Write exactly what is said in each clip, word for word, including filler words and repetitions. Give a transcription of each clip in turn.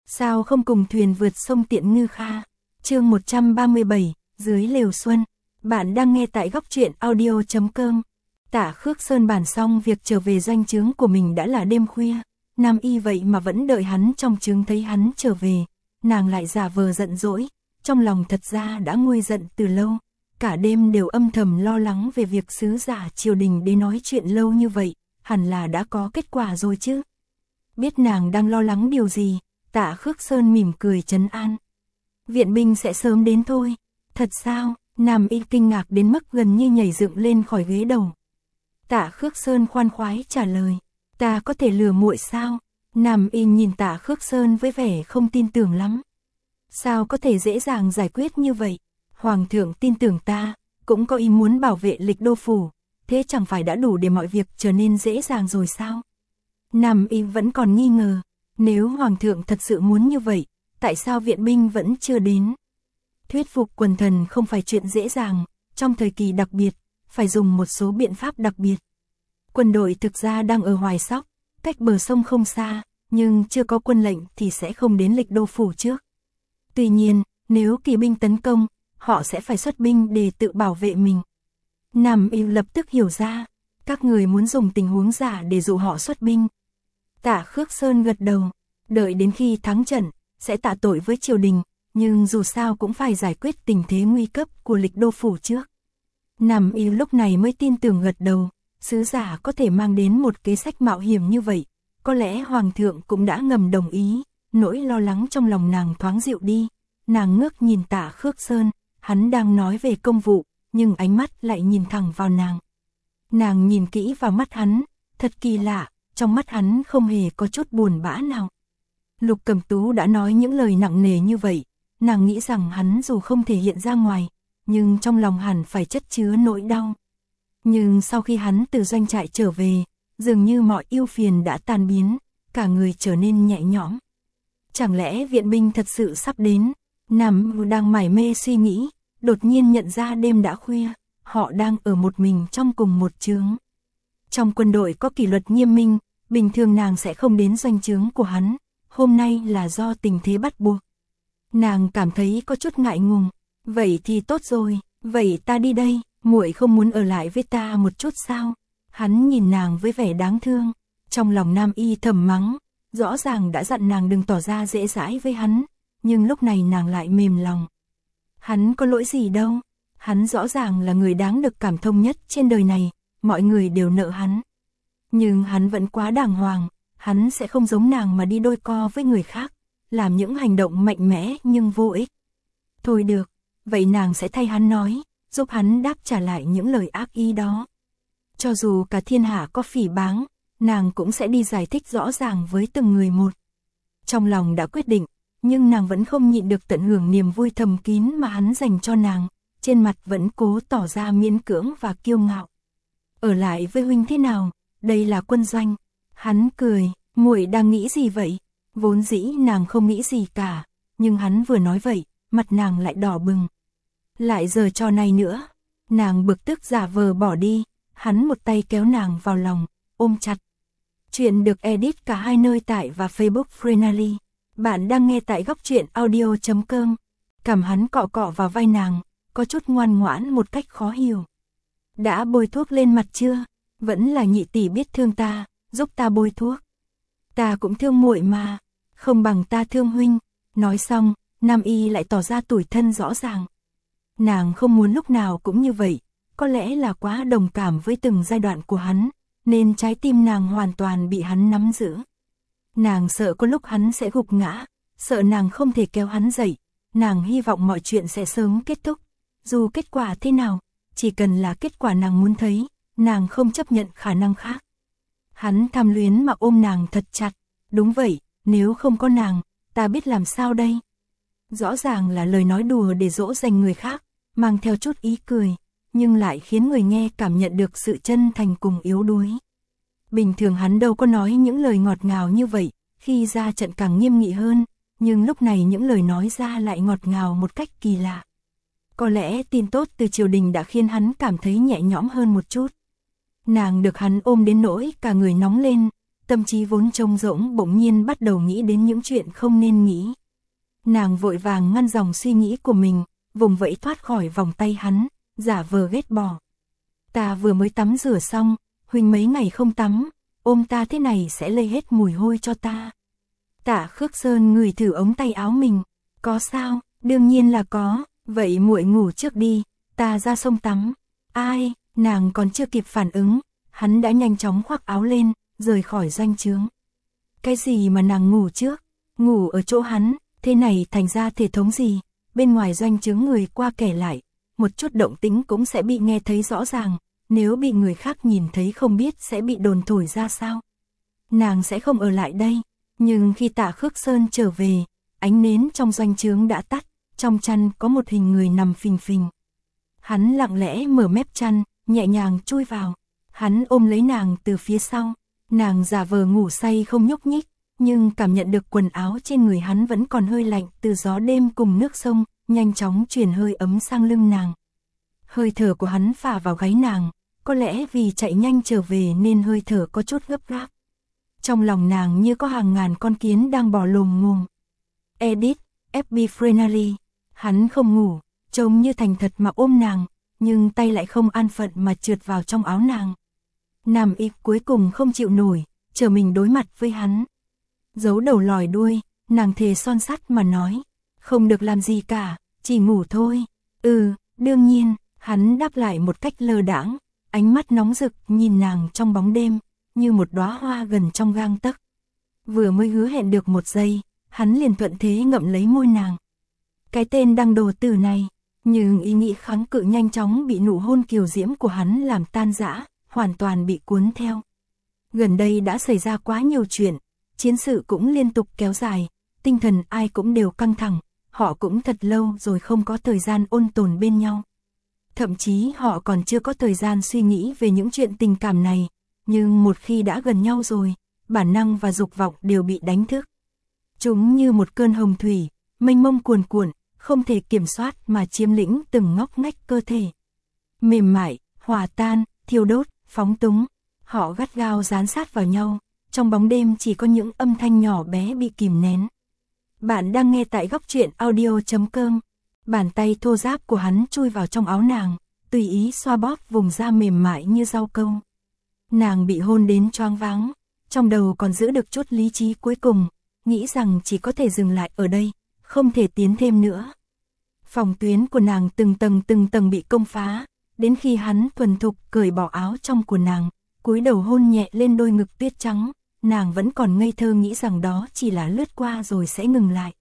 Sao không cùng thuyền vượt sông Tiện Ngư Kha. Chương một trăm ba mươi bảy, dưới lều xuân. Bạn đang nghe tại góc truyện audio chấm com. Tạ Khước Sơn bàn xong việc trở về doanh trướng của mình đã là đêm khuya. Nam Y vậy mà vẫn đợi hắn trong trướng thấy hắn trở về. Nàng lại giả vờ giận dỗi, trong lòng thật ra đã nguôi giận từ lâu. Cả đêm đều âm thầm lo lắng về việc sứ giả triều đình đến nói chuyện lâu như vậy, hẳn là đã có kết quả rồi chứ. Biết nàng đang lo lắng điều gì, Tạ Khước Sơn mỉm cười trấn an. Viện binh sẽ sớm đến thôi. Thật sao? Nam Y kinh ngạc đến mức gần như nhảy dựng lên khỏi ghế đầu. Tạ Khước Sơn khoan khoái trả lời. Ta có thể lừa muội sao? Nam Y nhìn Tạ Khước Sơn với vẻ không tin tưởng lắm. Sao có thể dễ dàng giải quyết như vậy? Hoàng thượng tin tưởng ta, cũng có ý muốn bảo vệ Lịch Đô phủ, thế chẳng phải đã đủ để mọi việc trở nên dễ dàng rồi sao? Nam Y vẫn còn nghi ngờ, nếu Hoàng thượng thật sự muốn như vậy, tại sao viện binh vẫn chưa đến? Thuyết phục quần thần không phải chuyện dễ dàng, trong thời kỳ đặc biệt, phải dùng một số biện pháp đặc biệt. Quân đội thực ra đang ở Hoài Sóc, cách bờ sông không xa, nhưng chưa có quân lệnh thì sẽ không đến Lịch Đô phủ trước. Tuy nhiên, nếu kỳ binh tấn công, họ sẽ phải xuất binh để tự bảo vệ mình. Nam Y lập tức hiểu ra, các người muốn dùng tình huống giả để dụ họ xuất binh. Tạ Khước Sơn gật đầu, đợi đến khi thắng trận, sẽ tạ tội với triều đình, nhưng dù sao cũng phải giải quyết tình thế nguy cấp của Lịch Đô phủ trước. Nam Y lúc này mới tin tưởng gật đầu, sứ giả có thể mang đến một kế sách mạo hiểm như vậy, có lẽ Hoàng thượng cũng đã ngầm đồng ý, nỗi lo lắng trong lòng nàng thoáng dịu đi. Nàng ngước nhìn Tạ Khước Sơn, hắn đang nói về công vụ, nhưng ánh mắt lại nhìn thẳng vào nàng. Nàng nhìn kỹ vào mắt hắn, thật kỳ lạ, trong mắt hắn không hề có chút buồn bã nào. Lục Cẩm Tú đã nói những lời nặng nề như vậy, nàng nghĩ rằng hắn dù không thể hiện ra ngoài, nhưng trong lòng hẳn phải chất chứa nỗi đau. Nhưng sau khi hắn từ doanh trại trở về, dường như mọi ưu phiền đã tan biến, cả người trở nên nhẹ nhõm. Chẳng lẽ viện binh thật sự sắp đến? Nam đang mải mê suy nghĩ, đột nhiên nhận ra đêm đã khuya, họ đang ở một mình trong cùng một trướng. Trong quân đội có kỷ luật nghiêm minh, bình thường nàng sẽ không đến doanh trướng của hắn, hôm nay là do tình thế bắt buộc. Nàng cảm thấy có chút ngại ngùng, vậy thì tốt rồi, vậy ta đi đây, muội không muốn ở lại với ta một chút sao? Hắn nhìn nàng với vẻ đáng thương, trong lòng Nam Y thầm mắng, rõ ràng đã dặn nàng đừng tỏ ra dễ dãi với hắn, nhưng lúc này nàng lại mềm lòng. Hắn có lỗi gì đâu, hắn rõ ràng là người đáng được cảm thông nhất trên đời này, mọi người đều nợ hắn. Nhưng hắn vẫn quá đàng hoàng, hắn sẽ không giống nàng mà đi đôi co với người khác, làm những hành động mạnh mẽ nhưng vô ích. Thôi được, vậy nàng sẽ thay hắn nói, giúp hắn đáp trả lại những lời ác ý đó. Cho dù cả thiên hạ có phỉ báng, nàng cũng sẽ đi giải thích rõ ràng với từng người một. Trong lòng đã quyết định, nhưng nàng vẫn không nhịn được tận hưởng niềm vui thầm kín mà hắn dành cho nàng, trên mặt vẫn cố tỏ ra miễn cưỡng và kiêu ngạo. Ở lại với huynh thế nào, đây là quân doanh. Hắn cười, muội đang nghĩ gì vậy? Vốn dĩ nàng không nghĩ gì cả, nhưng hắn vừa nói vậy, mặt nàng lại đỏ bừng. Lại giờ trò này nữa, nàng bực tức giả vờ bỏ đi, hắn một tay kéo nàng vào lòng, ôm chặt. Chuyện được edit cả hai nơi tại và Facebook Frenally. Bạn đang nghe tại góc truyện audio chấm com. Cầm hắn cọ cọ vào vai nàng, có chút ngoan ngoãn một cách khó hiểu. Đã bôi thuốc lên mặt chưa? Vẫn là nhị tỷ biết thương ta, giúp ta bôi thuốc. Ta cũng thương muội mà, không bằng ta thương huynh. Nói xong, Nam Y lại tỏ ra tủi thân rõ ràng. Nàng không muốn lúc nào cũng như vậy, có lẽ là quá đồng cảm với từng giai đoạn của hắn, nên trái tim nàng hoàn toàn bị hắn nắm giữ. Nàng sợ có lúc hắn sẽ gục ngã, sợ nàng không thể kéo hắn dậy, nàng hy vọng mọi chuyện sẽ sớm kết thúc. Dù kết quả thế nào, chỉ cần là kết quả nàng muốn thấy, nàng không chấp nhận khả năng khác. Hắn tham luyến mà ôm nàng thật chặt, đúng vậy, nếu không có nàng, ta biết làm sao đây? Rõ ràng là lời nói đùa để dỗ dành người khác, mang theo chút ý cười, nhưng lại khiến người nghe cảm nhận được sự chân thành cùng yếu đuối. Bình thường hắn đâu có nói những lời ngọt ngào như vậy, khi ra trận càng nghiêm nghị hơn, nhưng lúc này những lời nói ra lại ngọt ngào một cách kỳ lạ. Có lẽ tin tốt từ triều đình đã khiến hắn cảm thấy nhẹ nhõm hơn một chút. Nàng được hắn ôm đến nỗi cả người nóng lên, tâm trí vốn trống rỗng bỗng nhiên bắt đầu nghĩ đến những chuyện không nên nghĩ. Nàng vội vàng ngăn dòng suy nghĩ của mình, vùng vẫy thoát khỏi vòng tay hắn, giả vờ ghét bỏ. Ta vừa mới tắm rửa xong, Huỳnh mấy ngày không tắm, ôm ta thế này sẽ lây hết mùi hôi cho ta. Tạ Khước Sơn ngửi thử ống tay áo mình, có sao, đương nhiên là có, vậy muội ngủ trước đi, ta ra sông tắm. Ai, nàng còn chưa kịp phản ứng, hắn đã nhanh chóng khoác áo lên, rời khỏi doanh trướng. Cái gì mà nàng ngủ trước, ngủ ở chỗ hắn, thế này thành ra thể thống gì, bên ngoài doanh trướng người qua kẻ lại, một chút động tĩnh cũng sẽ bị nghe thấy rõ ràng, nếu bị người khác nhìn thấy không biết sẽ bị đồn thổi ra sao. Nàng sẽ không ở lại đây, nhưng khi Tạ Khước Sơn trở về, ánh nến trong doanh trướng đã tắt, trong chăn có một hình người nằm phình phình. Hắn lặng lẽ mở mép chăn, nhẹ nhàng chui vào, hắn ôm lấy nàng từ phía sau, nàng giả vờ ngủ say không nhúc nhích, nhưng cảm nhận được quần áo trên người hắn vẫn còn hơi lạnh từ gió đêm cùng nước sông, nhanh chóng truyền hơi ấm sang lưng nàng. Hơi thở của hắn phả vào gáy nàng, có lẽ vì chạy nhanh trở về nên hơi thở có chút gấp gáp. Trong lòng nàng như có hàng ngàn con kiến đang bò lồm ngồm. Edit, ép bê Frenally, hắn không ngủ, trông như thành thật mà ôm nàng, nhưng tay lại không an phận mà trượt vào trong áo nàng. Nam Y cuối cùng không chịu nổi, chờ mình đối mặt với hắn. Giấu đầu lòi đuôi, nàng thề son sắt mà nói, không được làm gì cả, chỉ ngủ thôi. Ừ, đương nhiên, hắn đáp lại một cách lơ đãng, ánh mắt nóng rực nhìn nàng trong bóng đêm, như một đóa hoa gần trong gang tấc. Vừa mới hứa hẹn được một giây, hắn liền thuận thế ngậm lấy môi nàng. Cái tên đăng đồ tử này, nhưng ý nghĩ kháng cự nhanh chóng bị nụ hôn kiều diễm của hắn làm tan rã, hoàn toàn bị cuốn theo. Gần đây đã xảy ra quá nhiều chuyện, chiến sự cũng liên tục kéo dài, tinh thần ai cũng đều căng thẳng, họ cũng thật lâu rồi không có thời gian ôn tồn bên nhau. Thậm chí họ còn chưa có thời gian suy nghĩ về những chuyện tình cảm này, nhưng một khi đã gần nhau rồi, bản năng và dục vọng đều bị đánh thức. Chúng như một cơn hồng thủy, mênh mông cuồn cuộn, không thể kiểm soát mà chiếm lĩnh từng ngóc ngách cơ thể. Mềm mại, hòa tan, thiêu đốt, phóng túng, họ gắt gao dán sát vào nhau, trong bóng đêm chỉ có những âm thanh nhỏ bé bị kìm nén. Bạn đang nghe tại góc truyện audio chấm com. Bàn tay thô ráp của hắn chui vào trong áo nàng, tùy ý xoa bóp vùng da mềm mại như rau câu. Nàng bị hôn đến choáng váng, trong đầu còn giữ được chút lý trí cuối cùng, nghĩ rằng chỉ có thể dừng lại ở đây, không thể tiến thêm nữa. Phòng tuyến của nàng từng tầng từng tầng bị công phá, đến khi hắn thuần thục cởi bỏ áo trong của nàng, cúi đầu hôn nhẹ lên đôi ngực tuyết trắng, nàng vẫn còn ngây thơ nghĩ rằng đó chỉ là lướt qua rồi sẽ ngừng lại.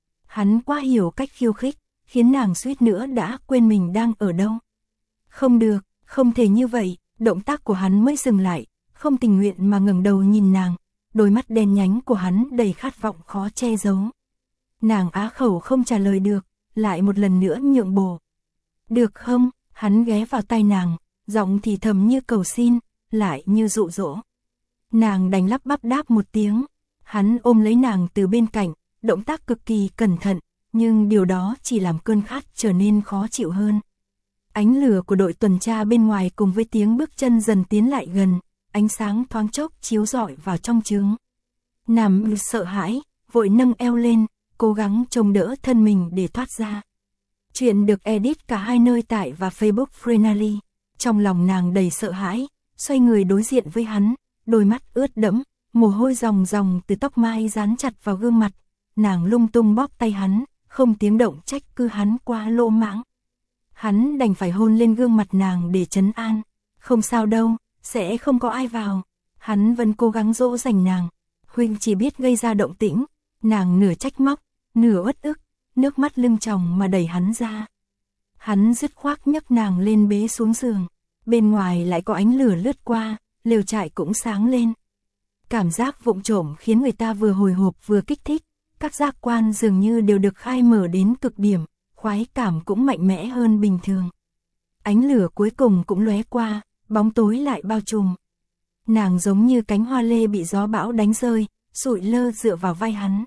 Hắn quá hiểu cách khiêu khích, khiến nàng suýt nữa đã quên mình đang ở đâu. Không được, không thể như vậy, động tác của hắn mới dừng lại, không tình nguyện mà ngẩng đầu nhìn nàng, đôi mắt đen nhánh của hắn đầy khát vọng khó che giấu. Nàng á khẩu không trả lời được, lại một lần nữa nhượng bộ. Được không, hắn ghé vào tai nàng, giọng thì thầm như cầu xin, lại như dụ dỗ. Nàng đành lắp bắp đáp một tiếng, hắn ôm lấy nàng từ bên cạnh, động tác cực kỳ cẩn thận, nhưng điều đó chỉ làm cơn khát trở nên khó chịu hơn. Ánh lửa của đội tuần tra bên ngoài cùng với tiếng bước chân dần tiến lại gần, ánh sáng thoáng chốc chiếu rọi vào trong trướng. Nam sợ hãi, vội nâng eo lên, cố gắng chống đỡ thân mình để thoát ra. Chuyện được edit cả hai nơi tại và Facebook Frenally. Trong lòng nàng đầy sợ hãi, xoay người đối diện với hắn, đôi mắt ướt đẫm, mồ hôi ròng ròng từ tóc mai dán chặt vào gương mặt. Nàng lung tung bóp tay hắn, không tiếng động trách cứ hắn quá lỗ mãng. Hắn đành phải hôn lên gương mặt nàng để trấn an. Không sao đâu, sẽ không có ai vào. Hắn vẫn cố gắng dỗ dành nàng. Huynh chỉ biết gây ra động tĩnh. Nàng nửa trách móc, nửa uất ức, nước mắt lưng tròng mà đẩy hắn ra. Hắn dứt khoát nhấc nàng lên bế xuống giường. Bên ngoài lại có ánh lửa lướt qua, lều trại cũng sáng lên. Cảm giác vụng trộm khiến người ta vừa hồi hộp vừa kích thích. Các giác quan dường như đều được khai mở đến cực điểm, khoái cảm cũng mạnh mẽ hơn bình thường. Ánh lửa cuối cùng cũng lóe qua, bóng tối lại bao trùm. Nàng giống như cánh hoa lê bị gió bão đánh rơi, sụi lơ dựa vào vai hắn.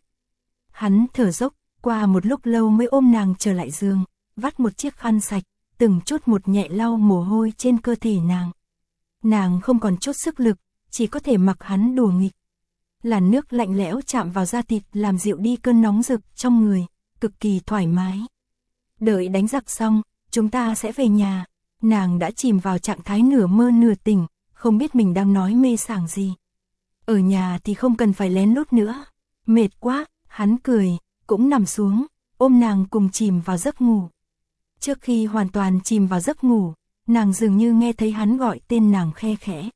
Hắn thở dốc, qua một lúc lâu mới ôm nàng trở lại giường, vắt một chiếc khăn sạch, từng chút một nhẹ lau mồ hôi trên cơ thể nàng. Nàng không còn chút sức lực, chỉ có thể mặc hắn đùa nghịch. Làn nước lạnh lẽo chạm vào da thịt làm dịu đi cơn nóng rực trong người, cực kỳ thoải mái. Đợi đánh giặc xong, chúng ta sẽ về nhà. Nàng đã chìm vào trạng thái nửa mơ nửa tỉnh, không biết mình đang nói mê sảng gì. Ở nhà thì không cần phải lén lút nữa. Mệt quá, hắn cười, cũng nằm xuống, ôm nàng cùng chìm vào giấc ngủ. Trước khi hoàn toàn chìm vào giấc ngủ, nàng dường như nghe thấy hắn gọi tên nàng khe khẽ.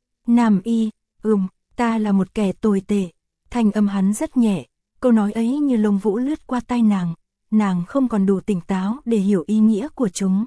Nam Y, ừm, ta là một kẻ tồi tệ. Thanh âm hắn rất nhẹ, câu nói ấy như lông vũ lướt qua tai nàng, nàng không còn đủ tỉnh táo để hiểu ý nghĩa của chúng.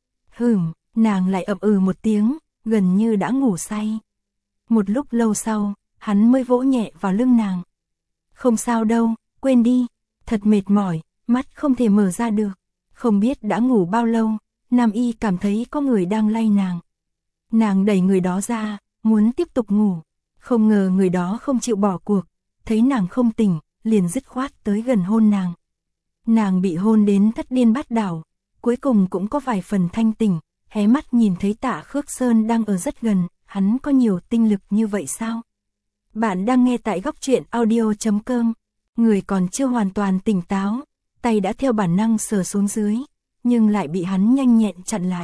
Hừm, nàng lại ậm ừ một tiếng, gần như đã ngủ say. Một lúc lâu sau, hắn mới vỗ nhẹ vào lưng nàng. Không sao đâu, quên đi, thật mệt mỏi, mắt không thể mở ra được. Không biết đã ngủ bao lâu, Nam Y cảm thấy có người đang lay nàng. Nàng đẩy người đó ra, muốn tiếp tục ngủ. Không ngờ người đó không chịu bỏ cuộc, thấy nàng không tỉnh, liền dứt khoát tới gần hôn nàng. Nàng bị hôn đến thất điên bát đảo, cuối cùng cũng có vài phần thanh tỉnh, hé mắt nhìn thấy Tạ Khước Sơn đang ở rất gần, hắn có nhiều tinh lực như vậy sao? Bạn đang nghe tại góc truyện audio chấm com, người còn chưa hoàn toàn tỉnh táo, tay đã theo bản năng sờ xuống dưới, nhưng lại bị hắn nhanh nhẹn chặn lại.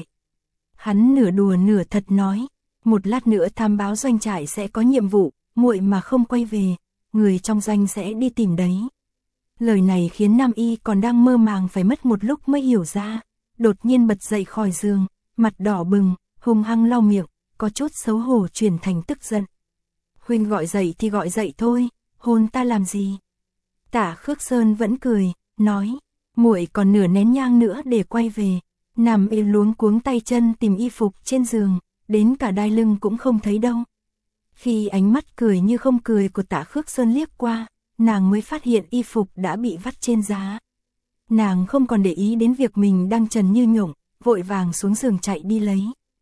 Hắn nửa đùa nửa thật nói, một lát nữa thám báo doanh trại sẽ có nhiệm vụ, muội mà không quay về, người trong doanh sẽ đi tìm đấy. Lời này khiến Nam Y còn đang mơ màng phải mất một lúc mới hiểu ra, đột nhiên bật dậy khỏi giường, mặt đỏ bừng, hung hăng lau miệng, có chút xấu hổ chuyển thành tức giận. Huynh gọi dậy thì gọi dậy thôi, hôn ta làm gì? Tạ Khước Sơn vẫn cười, nói, muội còn nửa nén nhang nữa để quay về. Nam Y luống cuống tay chân tìm y phục trên giường, đến cả đai lưng cũng không thấy đâu. Khi ánh mắt cười như không cười của Tạ Khước Sơn liếc qua, nàng mới phát hiện y phục đã bị vắt trên giá. Nàng không còn để ý đến việc mình đang trần như nhộng, vội vàng xuống giường chạy đi lấy.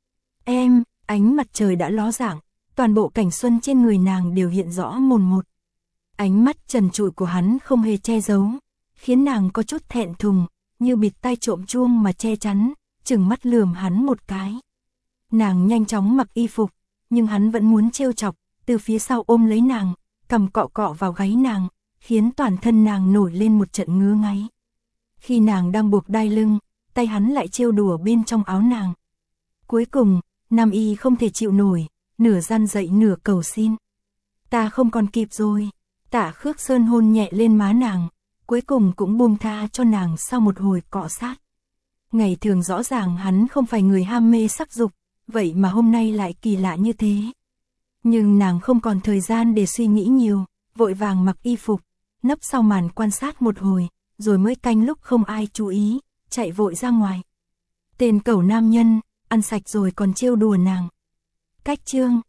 Em, ánh mặt trời đã ló dạng, toàn bộ cảnh xuân trên người nàng đều hiện rõ mồn một. Ánh mắt trần trụi của hắn không hề che giấu, khiến nàng có chút thẹn thùng, như bịt tai trộm chuông mà che chắn, chừng mắt lườm hắn một cái. Nàng nhanh chóng mặc y phục, nhưng hắn vẫn muốn trêu chọc, từ phía sau ôm lấy nàng, cầm cọ cọ vào gáy nàng, khiến toàn thân nàng nổi lên một trận ngứa ngáy. Khi nàng đang buộc đai lưng, tay hắn lại trêu đùa bên trong áo nàng. Cuối cùng, Nam Y không thể chịu nổi, nửa răn dậy nửa cầu xin. Ta không còn kịp rồi. Tạ Khước Sơn hôn nhẹ lên má nàng, cuối cùng cũng buông tha cho nàng sau một hồi cọ sát. Ngày thường rõ ràng hắn không phải người ham mê sắc dục, vậy mà hôm nay lại kỳ lạ như thế. Nhưng nàng không còn thời gian để suy nghĩ nhiều, vội vàng mặc y phục, nấp sau màn quan sát một hồi, rồi mới canh lúc không ai chú ý, chạy vội ra ngoài. Tên cẩu nam nhân, ăn sạch rồi còn trêu đùa nàng. Cách chương